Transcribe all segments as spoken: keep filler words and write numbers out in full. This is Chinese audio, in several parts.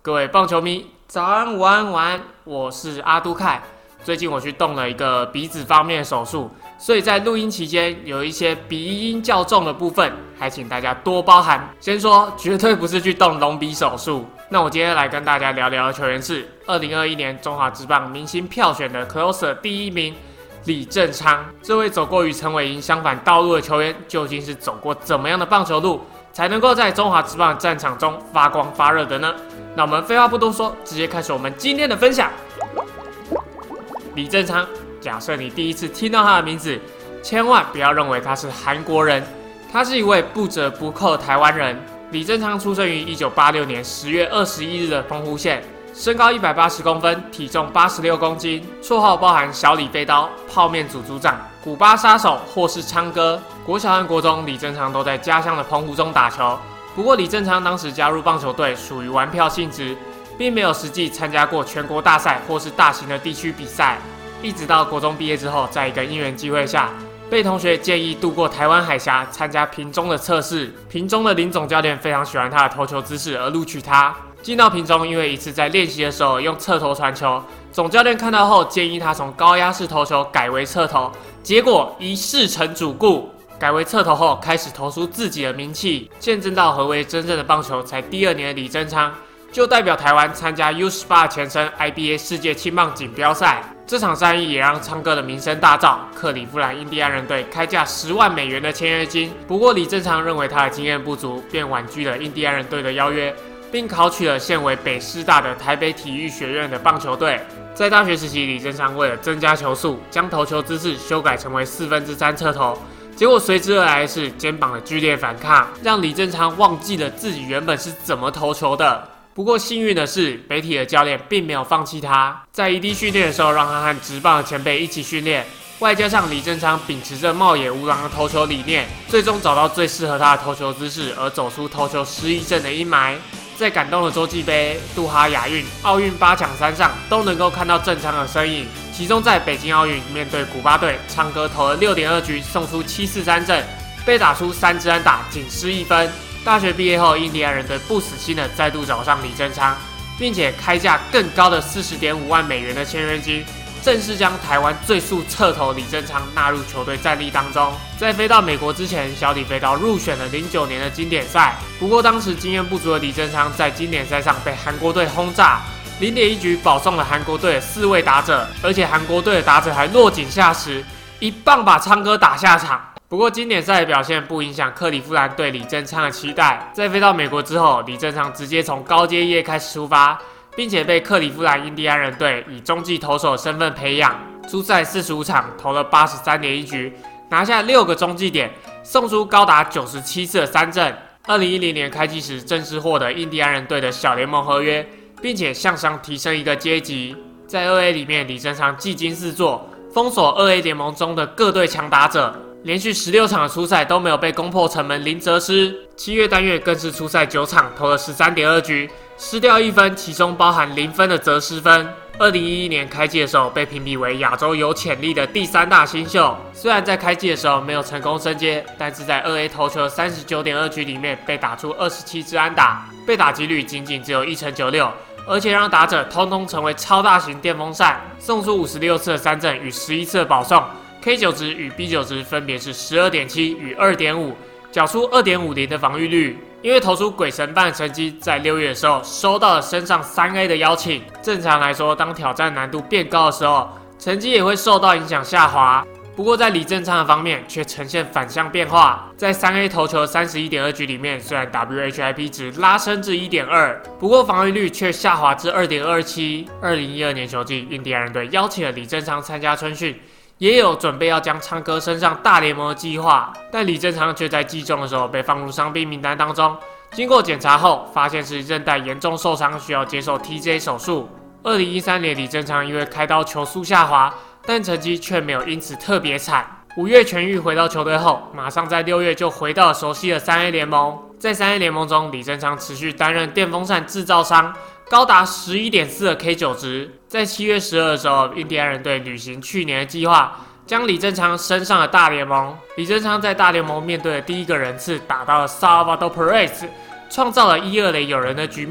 各位棒球迷，早安、午安、晚安，我是阿都凯。最近我去动了一个鼻子方面的手术，所以在录音期间有一些鼻音较重的部分，还请大家多包涵。先说，绝对不是去动隆鼻手术。那我今天来跟大家聊聊的球员是二零二一年中华职棒明星票选的 Closer 第一名李正昌。这位走过与陈伟霆相反道路的球员，究竟是走过怎么样的棒球路，才能够在中华职棒战场中发光发热的呢？那我们废话不多说，直接开始我们今天的分享。李正昌，假设你第一次听到他的名字，千万不要认为他是韩国人，他是一位不折不扣的台湾人。李正昌出生于一九八六年十月二十一日的澎湖县，身高一百八十公分，体重八十六公斤，绰号包含小李飞刀、泡面组组长、古巴杀手或是昌哥。国小和国中，李正昌都在家乡的澎湖中打球。不过，李正昌当时加入棒球队属于玩票性质，并没有实际参加过全国大赛或是大型的地区比赛。一直到国中毕业之后，在一个因缘机会下，被同学建议渡过台湾海峡参加屏中的测试。屏中的林总教练非常喜欢他的投球姿势而录取他。进到屏中，因为一次在练习的时候用侧投传球，总教练看到后建议他从高压式投球改为侧投，结果一试成主顾。改为侧投后，开始投出自己的名气，见证到何为真正的棒球。才第二年的李正昌就代表台湾参加 U 十八 前身 I B A 世界青棒锦标赛。这场战役也让昌哥的名声大噪，克里夫兰印第安人队开价十万美元的签约金。不过李正昌认为他的经验不足，便婉拒了印第安人队的邀约，并考取了现为北师大的台北体育学院的棒球队。在大学时期，李正昌为了增加球速，将投球姿势修改成为四分之三侧投。结果随之而来的是肩膀的剧烈反抗，让李正昌忘记了自己原本是怎么投球的。不过幸运的是，北体的教练并没有放弃他，在异地训练的时候，让他和职棒的前辈一起训练，外加上李正昌秉持着冒野无狼的投球理念，最终找到最适合他的投球姿势，而走出投球失忆症的阴霾。在感动的洲际杯、杜哈亚运、奥运八强三上，都能够看到正昌的身影。其中在北京奥运面对古巴队，昌哥投了 六点二 局，送出七四三振，被打出三支安打，仅失一分。大学毕业后，印第安人队不死心的再度找上李正昌，并且开价更高的 四十点五万美元的签约金，正式将台湾最速侧投李正昌纳入球队战力当中。在飞到美国之前，小李飞刀入选了零九年的经典赛。不过当时经验不足的李正昌在经典赛上被韩国队轰炸，零点一局保送了韩国队的四位打者，而且韩国队的打者还落井下石，一棒把昌哥打下场。不过经典赛的表现不影响克里夫兰对李正昌的期待。在飞到美国之后，李正昌直接从高阶业开始出发，并且被克里夫兰印第安人队以中继投手身份培养。出赛四十五场，投了 八十三点一 局，拿下六个中继点，送出高达九十七次的三振。二零一零年开季时，正式获得印第安人队的小联盟合约，并且向上提升一个阶级。在 二 A 里面，李正昌技惊四座，封锁 二 A 联盟中的各队强打者，连续十六场的出赛都没有被攻破城门零折失。七月单月更是出赛九场，投了 十三点二 局，失掉一分，其中包含零分的折失分。二零一一年开季的时候，被评比为亚洲有潜力的第三大新秀。虽然在开季的时候没有成功升阶，但是在 二 A 投球 三十九点二 局里面被打出二十七支安打，被打击率仅仅只有一成九六，而且让打者通通成为超大型电风扇，送出五十六次的三振与十一次的保送。K 九 值与 B 九 值分别是 十二点七 与 二点五， 缴出 二点五零 的防御率。因为投出鬼神般的成绩，在六月的时候收到了升上 三 A 的邀请。正常来说，当挑战难度变高的时候，成绩也会受到影响下滑。不过在李正昌的方面却呈现反向变化，在 三 A 投球 三十一点二 局里面，虽然 W H I P 值拉升至 一点二， 不过防御率却下滑至 二点二七。二零一二年球季，印第安人队邀请了李正昌参加春训，也有准备要将昌哥升上大联盟的计划，但李正昌却在季中的时候被放入伤病名单当中。经过检查后，发现是韧带严重受伤，需要接受 T J 手术。二零一三年，李正昌因为开刀球速下滑，但成绩却没有因此特别惨。五月痊愈回到球队后，马上在六月就回到了熟悉的 三 A 联盟。在 三 A 联盟中，李正昌持续担任电风扇制造商，高达 十一点四 的 K 九 值。在七月十二的时候，印第安人队履行去年的计划，将李正昌升上了大联盟。李正昌在大联盟面对的第一个人次打到了 Salvador Perez， 创造了一二垒有人的局面。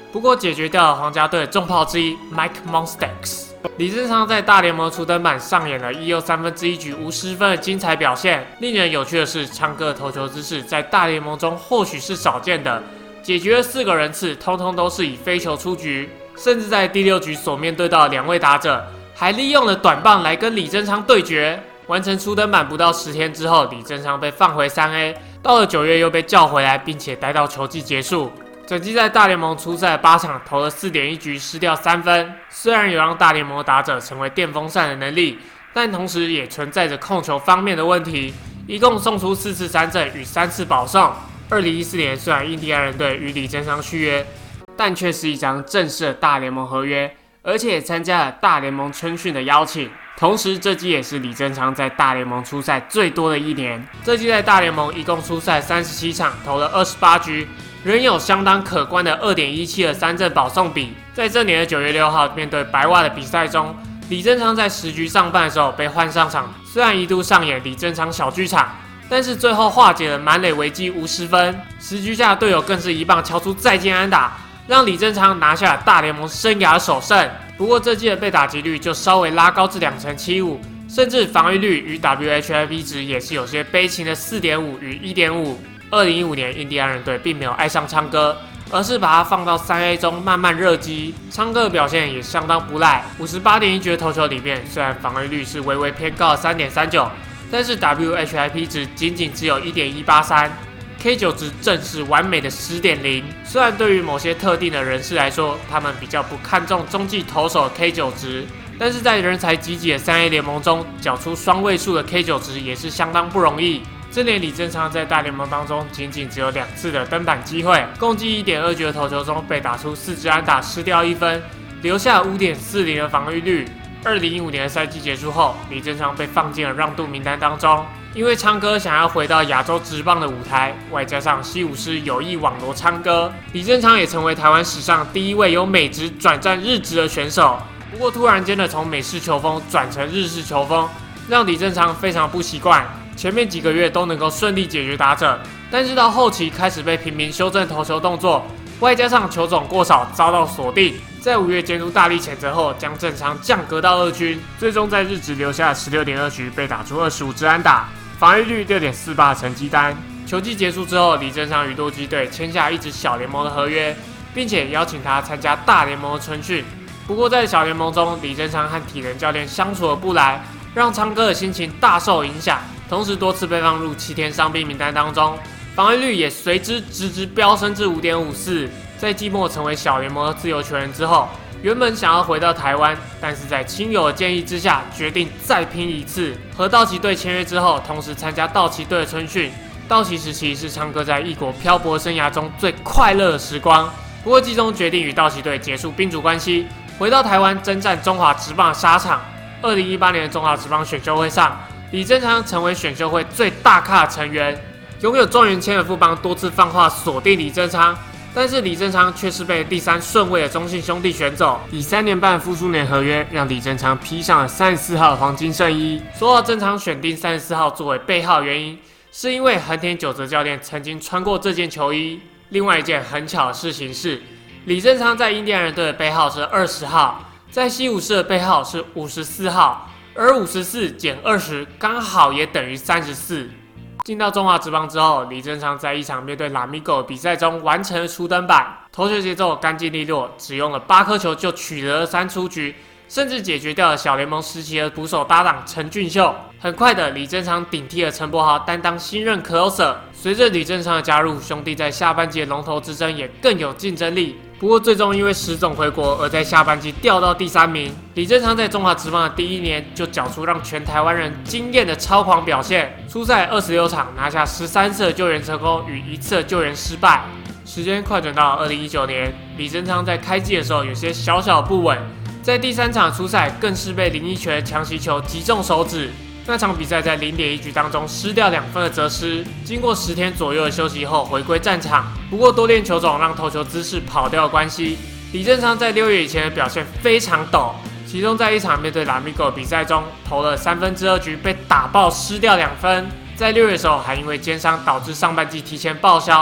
不过解决掉了皇家队重炮之一 Mike Moustakas。李正昌在大联盟初登板上演了一又三分之一局无失分的精彩表现。令人有趣的是，昌哥的投球姿势在大联盟中或许是少见的，解决了四个人次，通通都是以飞球出局，甚至在第六局所面对到的两位打者，还利用了短棒来跟李正昌对决。完成初登板不到十天之后，李正昌被放回三 A， 到了九月又被叫回来，并且待到球季结束。整季在大联盟出赛八场，投了 四点一 局，失掉三分。虽然有让大联盟打者成为电风扇的能力，但同时也存在着控球方面的问题，一共送出四次三振与三次保送。二零一四年虽然印第安人队与李正昌续约，但却是一张正式的大联盟合约，而且也参加了大联盟春训的邀请。同时，这季也是李正昌在大联盟出赛最多的一年。这季在大联盟一共出赛三十七场，投了二十八局，仍有相当可观的 二点一七 的三振保送比。在这年的九月六号面对白袜的比赛中，李正昌在十局上半的时候被换上场，虽然一度上演李正昌小剧场，但是最后化解了满垒危机无失分。十局下，队友更是一棒敲出再见安打，让李正昌拿下了大联盟生涯首胜。不过这季的被打击率就稍微拉高至两成七五，甚至防御率与 W H I P 值也是有些悲情的 四点五 与 一点五。二零一五年印第安人队并没有爱上昌哥，而是把他放到三 A 中慢慢热机。昌哥的表现也相当不赖， 五十八点一局的投球里面，虽然防御率是微微偏高的 三点三九， 但是 W H I P 值仅仅只有 一点一八三， K 九 值正是完美的 十点零。 虽然对于某些特定的人士来说，他们比较不看重中继投手 K 九 值，但是在人才济济的三 A 联盟中，缴出双位数的 K 九 值也是相当不容易。这年李正昌在大联盟当中仅仅只有两次的登板机会，共计 一点二局的投球中被打出四支安打，失掉一分，留下 五点四零 的防御率。二零一五年的赛季结束后，李正昌被放进了让渡名单当中，因为昌哥想要回到亚洲职棒的舞台，外加上西武狮有意网罗昌哥，李正昌也成为台湾史上第一位由美职转战日职的选手。不过突然间的从美式球风转成日式球风，让李正昌非常不习惯。前面几个月都能够顺利解决打者，但是到后期开始被频频修正投球动作，外加上球种过少遭到锁定，在五月监督大力谴责后，将正昌降格到二军，最终在日职留下 十六点二局，被打出二十五支安打，防御率 六点四八 的成绩单。球季结束之后，李正昌与洛基队签下一支小联盟的合约，并且邀请他参加大联盟的春训。不过在小联盟中，李正昌和体能教练相处的不来，让昌哥的心情大受影响，同时多次被放入七天伤病名单当中，防御率也随之直直飙升至 五点五四。在季末成为小联盟的自由球员之后，原本想要回到台湾，但是在亲友的建议之下，决定再拼一次。和道奇队签约之后，同时参加道奇队的春训。道奇时期是昌哥在异国漂泊生涯中最快乐的时光。不过季中决定与道奇队结束宾主关系，回到台湾征战中华职棒沙场。二零一八年的中华职棒选秀会上，李正昌成为选秀会最大咖的成员，拥有状元签的富邦多次放话锁定李正昌，但是李正昌却是被第三顺位的中信兄弟选走，以三年半复数年合约让李正昌披上了三十四号的黄金圣衣。说到正昌选定三十四号作为背号的原因，是因为横田久则教练曾经穿过这件球衣。另外一件很巧的事情是，李正昌在印第安人队的背号是二十号，在西武士的背号是五十四号，而五十四减二十刚好也等于三十四。进到中华职棒之后，李正昌在一场面对拉米狗的比赛中完成了初登板，投球节奏干净利落，只用了八颗球就取得了三出局，甚至解决掉了小联盟时期的捕手搭档陈俊秀。很快的，李正昌顶替了陈柏豪担当新任 closer。随着李正昌的加入，兄弟在下半季的龙头之争也更有竞争力。不过最终因为石总回国而在下半季掉到第三名。李正昌在中华职棒的第一年就缴出让全台湾人惊艳的超狂表现，出赛二十六场拿下十三次的救援成功与一次的救援失败。时间快转到二零一九年，李正昌在开季的时候有些小小不稳，在第三场出赛更是被林一拳强袭球击中手指。那场比赛在 零点一局当中失掉两分的责失，经过十天左右的休息后回归战场。不过多练球种让投球姿势跑掉的关系，李正昌在六月以前的表现非常陡。其中在一场面对拉米狗比赛中，投了三分之二局被打爆失掉两分。在六月的时候还因为肩伤导致上半季提前报销。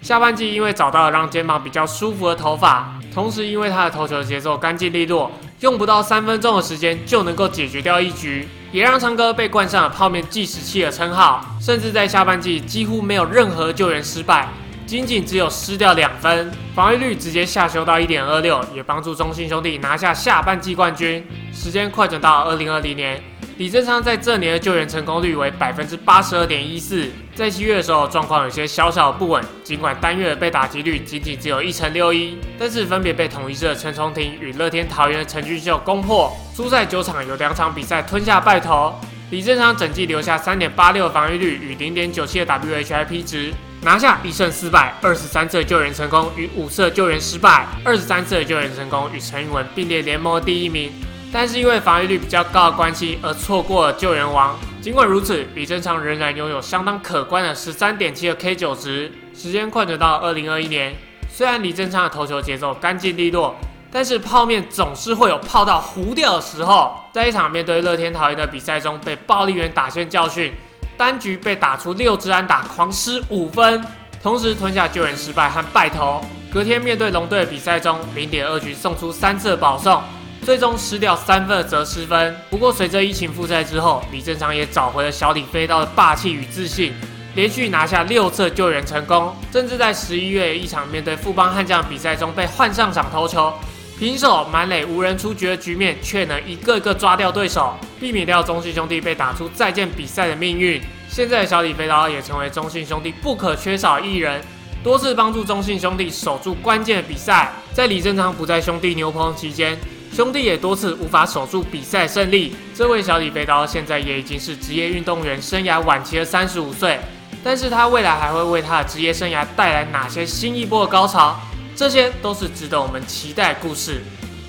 下半季因为找到了让肩膀比较舒服的头发，同时因为他的投球节奏干净利落，用不到三分钟的时间就能够解决掉一局，也让昌哥被冠上了泡面计时器的称号，甚至在下半季几乎没有任何救援失败，仅仅只有失掉两分，防御率直接下修到 一点二六， 也帮助中信兄弟拿下下半季冠军。时间快转到二零二零年，李正昌在这年的救援成功率为 百分之八十二点一四， 在七月的时候状况有些小小的不稳，尽管单月的被打击率仅仅只有一成六一，但是分别被统一师的陈崇廷与乐天桃园的陈俊秀攻破。出赛九场有两场比赛吞下败投，李正昌整季留下 三点八六 的防御率与 零点九七 的 W H I P 值，拿下一胜四败，二十三次的救援成功与五次的救援失败，二十三次的救援成功与陈宇文并列联盟的第一名。但是因为防御率比较高的关系，而错过了救援王。尽管如此，李正昌仍然拥有相当可观的 十三点七 的 K 九 值。时间快转到二零二一年，虽然李正昌的投球节奏干净利落，但是泡面总是会有泡到糊掉的时候。在一场面对乐天桃园的比赛中，被暴力员打线教训，单局被打出六支安打，狂失五分，同时吞下救援失败和败投。隔天面对龙队的比赛中， 零点二局送出三次的保送，最终失掉三分的责失分。不过随着疫情复赛之后，李正昌也找回了小李飞刀的霸气与自信，连续拿下六次救援成功，甚至在十一月一场面对富邦悍将比赛中被换上场投球，平手满垒无人出局的局面，却能一个个抓掉对手，避免掉中信兄弟被打出再见比赛的命运。现在的小李飞刀也成为中信兄弟不可缺少艺人，多次帮助中信兄弟守住关键的比赛。在李正昌不在兄弟牛棚期间，兄弟也多次无法守住比赛胜利。这位小李飞刀现在也已经是职业运动员生涯晚期的三十五岁，但是他未来还会为他的职业生涯带来哪些新一波的高潮？这些都是值得我们期待的故事。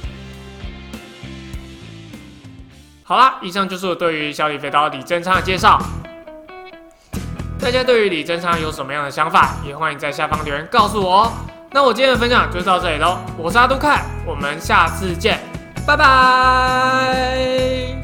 好啦，以上就是我对于小李飞刀李正昌的介绍。大家对于李正昌有什么样的想法，也欢迎在下方留言告诉我哦。那我今天的分享就到这里喽，我是阿杜凯，我们下次见，拜拜。